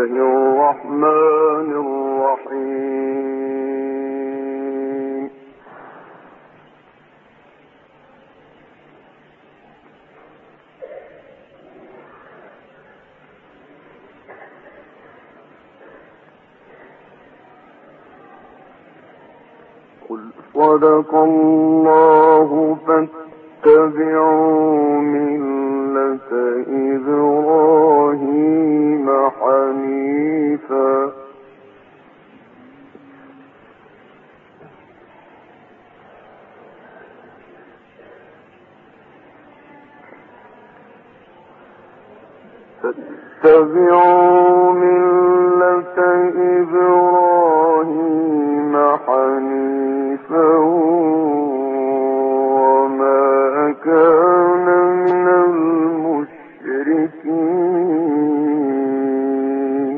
الله الرحمن الرحيم. قل صدق الله فاتبعوا ملة إبراهيم حنيفا وما كان من المشركين.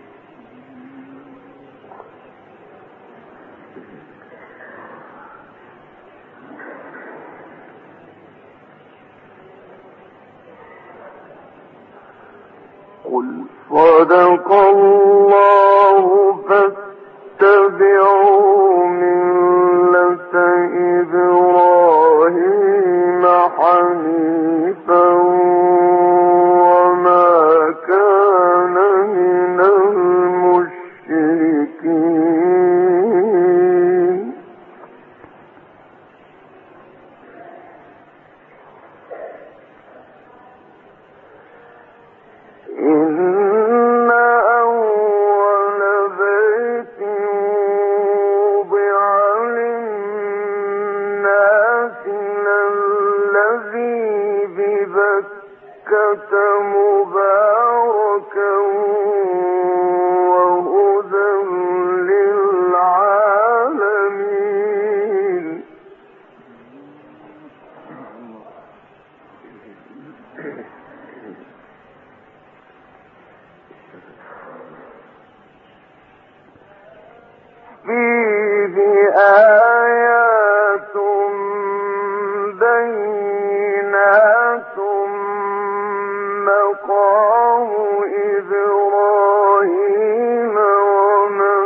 قل صدق الله فاتبعوا ملة إبراهيم حنيفا وما كان من المشركين. مباركا وهدى للعالمين. فيه آيات بينات مقام إبراهيم ومن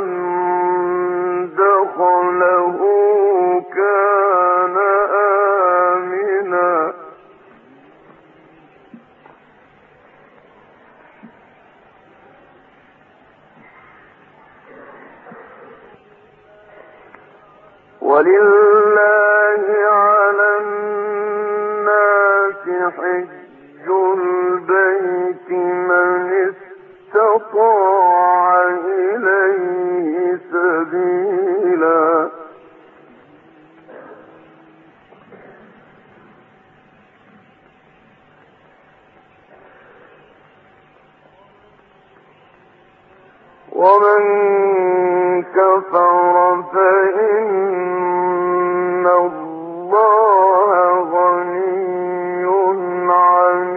دخله كان آمنا. ولله على الناس حج البيت من استطاع إليه سبيلا. ومن كفر فإن الله غني عن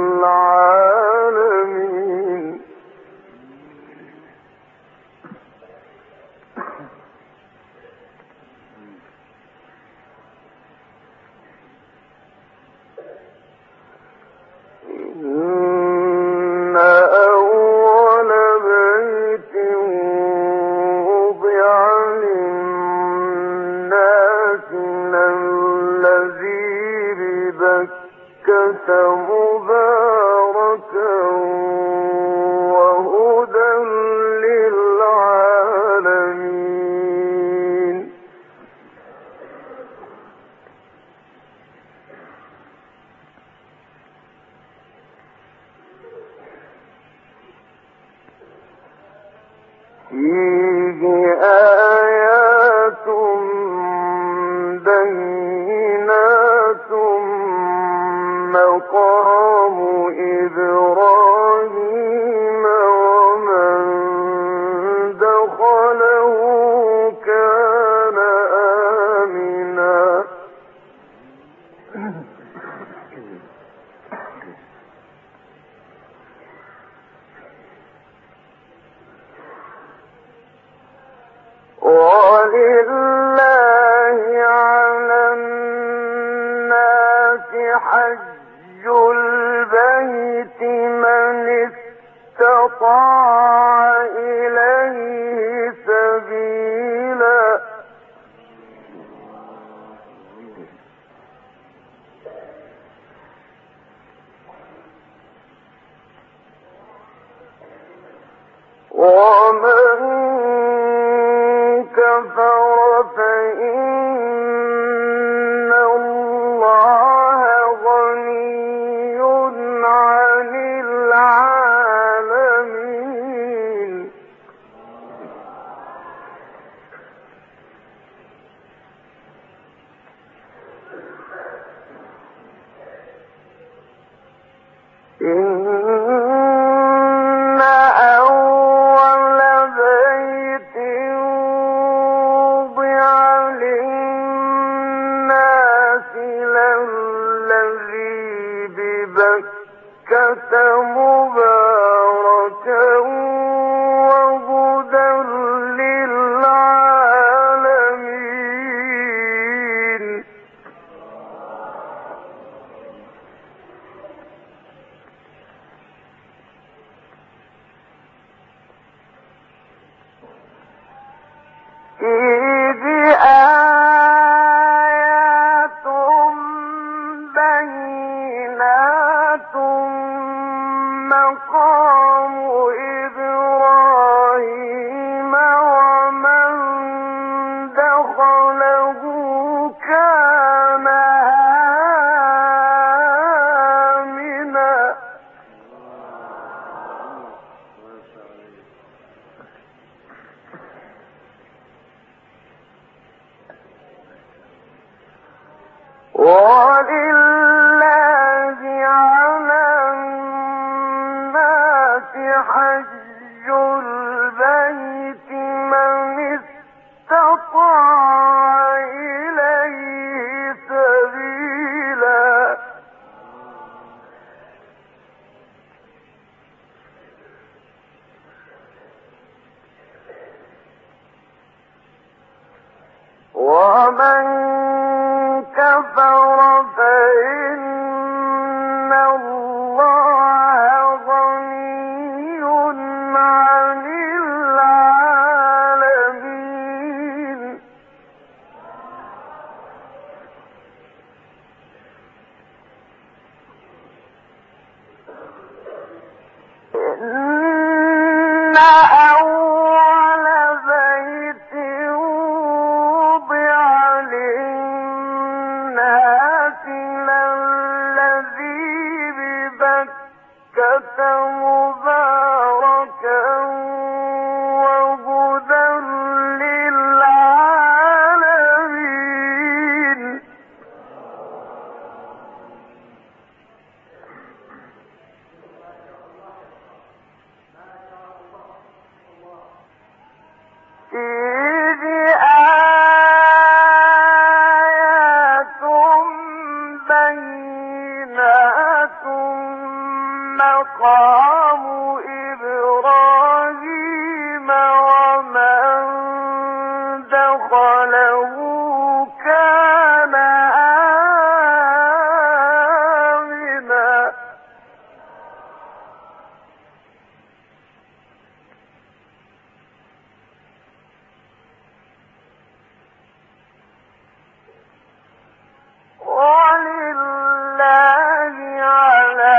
العالمين. إن أول بيت وضع للناس الذي ببكة مباركا وهدى للعالمين. فيه آيات بينات مقام إبراهيم ومن دخله كان آمنا. ولله على الناس حج البيت من استطاع ومن كفر فإن الله غني عن العالمين إن أول بيت وضع للناس للذي ببكة مباركا وهدى للعالمين فيه آيات بينات مقام إبراهيم ومن دخله كان آمنا ولله على الناس حج البيت من استطاع إليه سبيلا ومن كفر فإن الله غني عن العالمين إن أول بيت وضع للناس للذي ببكة مباركا وهدى للعالمين فيه آيات بينات مقام إبراهيم ومن دخله كان آمنا ولله على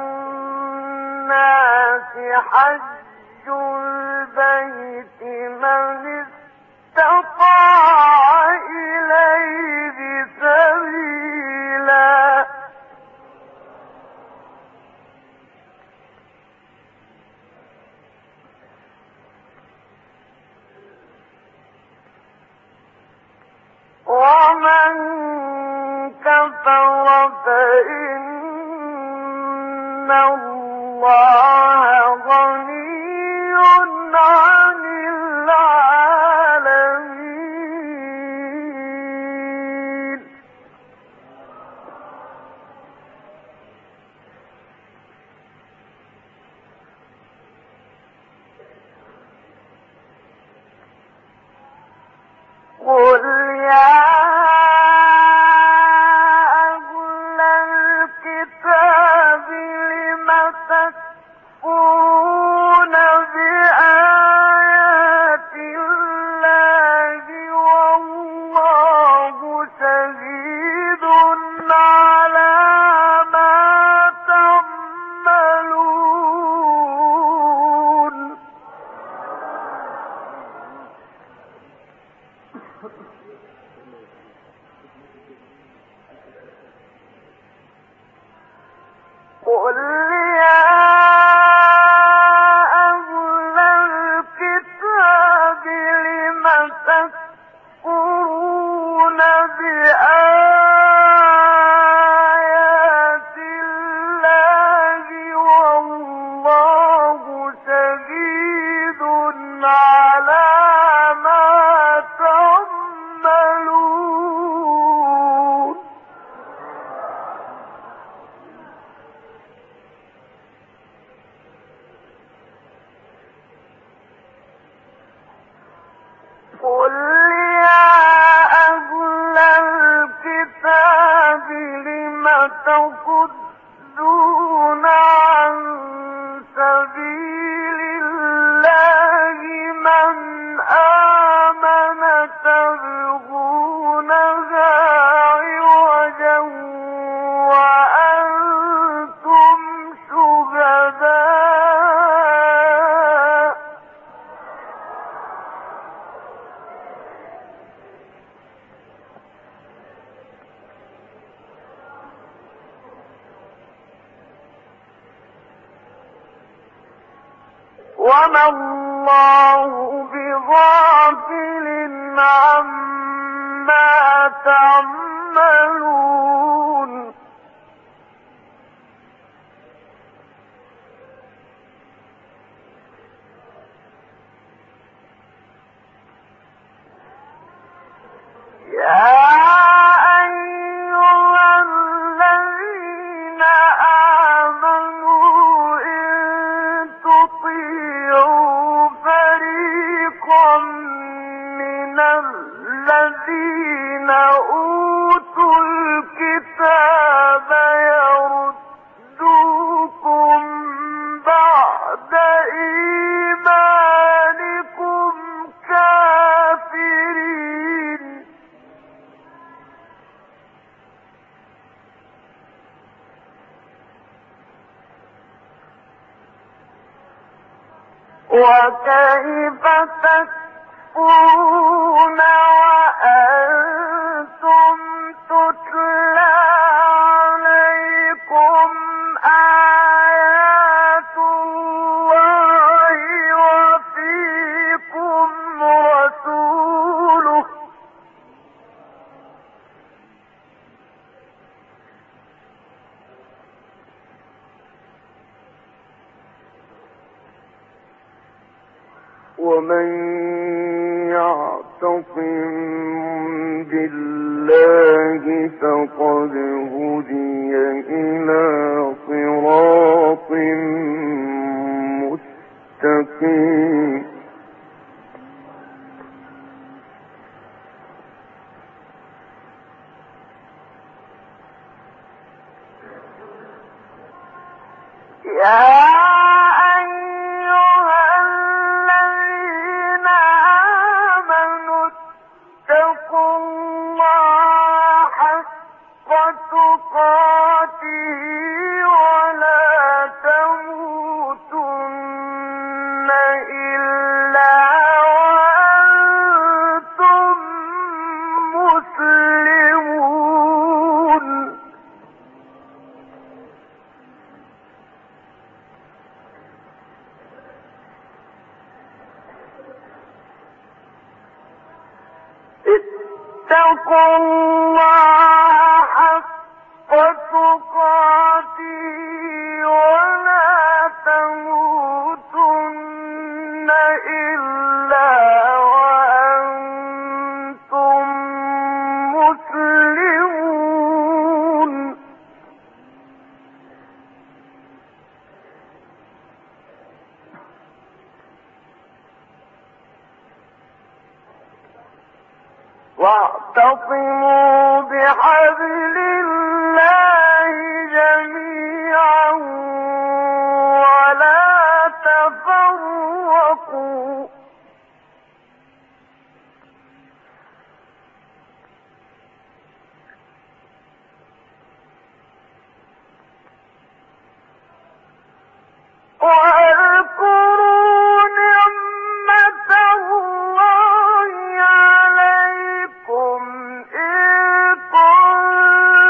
الناس حج البيت من استطاع إليه سبيلا ومن كفر فإن الله غني عن العالمين قل يا أهل الكتاب لم على ما تعملون قل يا أهل الكتاب لم تصدون عن سبيل الله من آمن تبغونها عوجا وأنتم شهداء وما الله بغافل عما تعملون يا أيها الذين آمنوا إن تطيعوا فريقا من الذين أوتوا الكتاب يردوكم بعد إيمانكم كافرين وكيف تكفرون وأنتم تتلى عليكم آيات الله وفيكم رسوله ومن يعتصم بالله فقد هدي إلى صراط مستقيم يا اتقوا الله حق تقاته ولا تموتن إلا وأنتم مسلمون واعتصموا بحبل الله جميعا ولا تفرقوا واذكروا نعمة الله عليكم إذ كنتم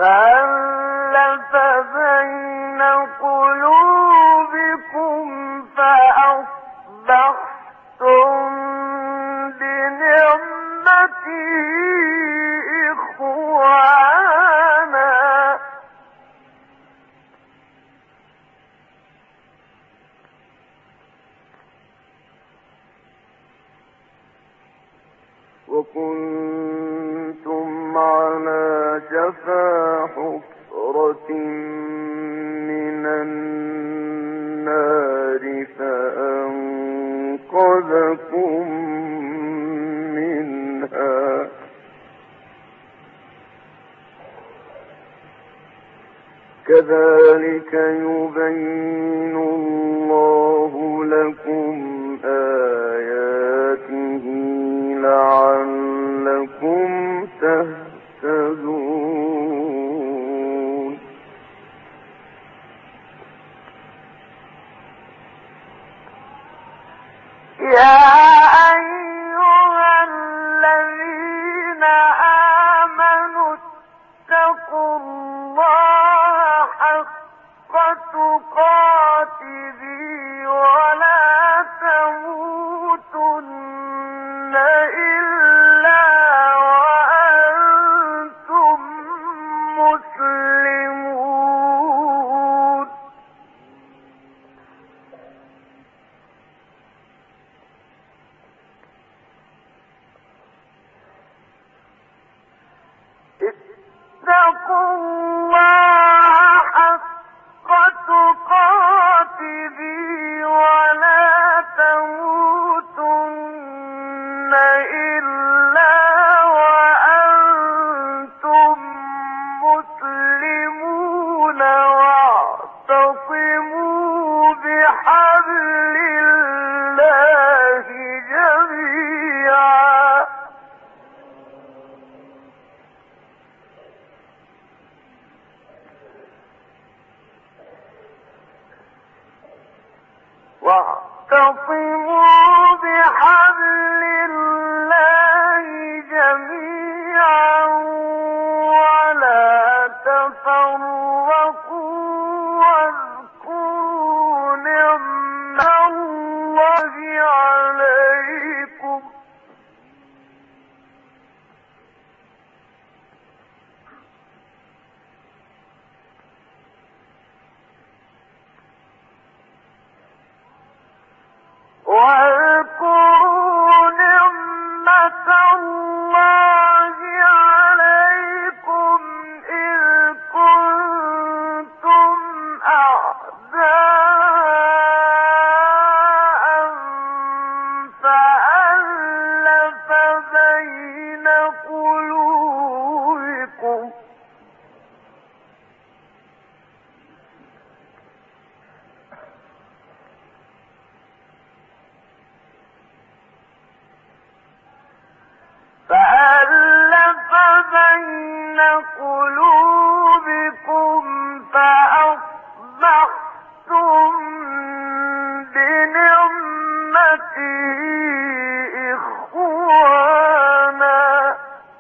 فألف بين قلوبكم فأصبحتم بنعمته إخوانا وكنتم على شفا حفرة من النار فأنقذكم منها كذلك يبين الله لكم آياته لعلكم تهتدون يا أيها الذين آمنوا اتقوا الله حق تقاته ولا تموتن إلا وأنتم مسلمون اتقوا الله حق تقاته ولا تموتن إلا وأنتم مسلمون واعتصموا بحبل الله جميعا واعتصموا بحبل الله جميعا ولا تفرقوا واذكروا نعمة الله عليكم واذكروا نعمة الله عليكم إذ كنتم أعداء فألف بين قلوبكم فأصبحتم بنعمته إخوانا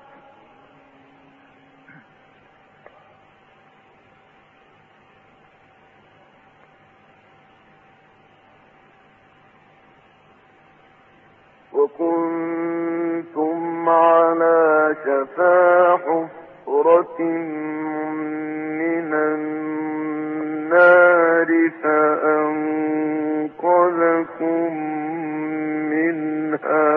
وكنتم على شفا حفرة من النار فأنقذكم منها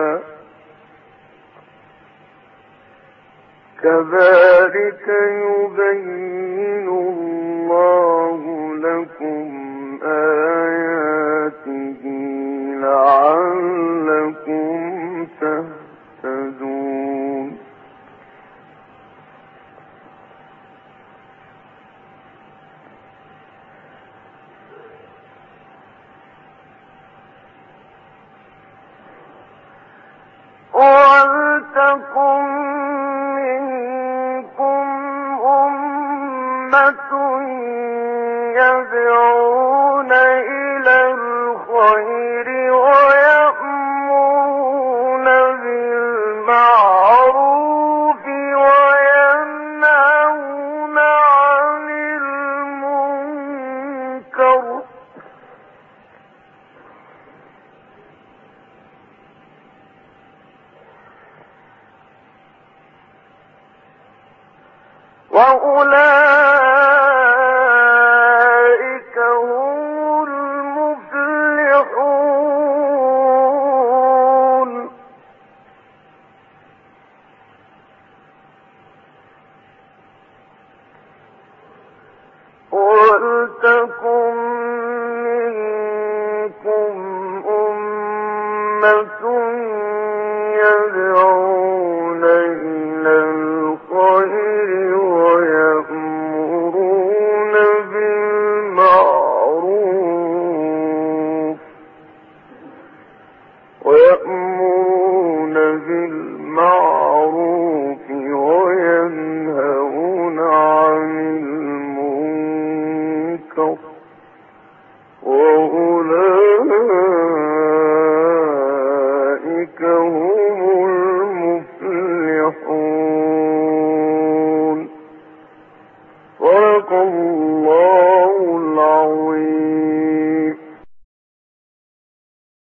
كذلك يبين الله لكم آياته لعلكم تهتدون ولتكن منكم أمة يدعون إلى الخير ويأمرون بالمعروف وينهون وأولئك هم المفلحون. ولتكن منكم أمة يدعون إلى الخير ويأمرون بالمعروف وينهون عن المنكر وأولئك هم المفلحون. صدق الله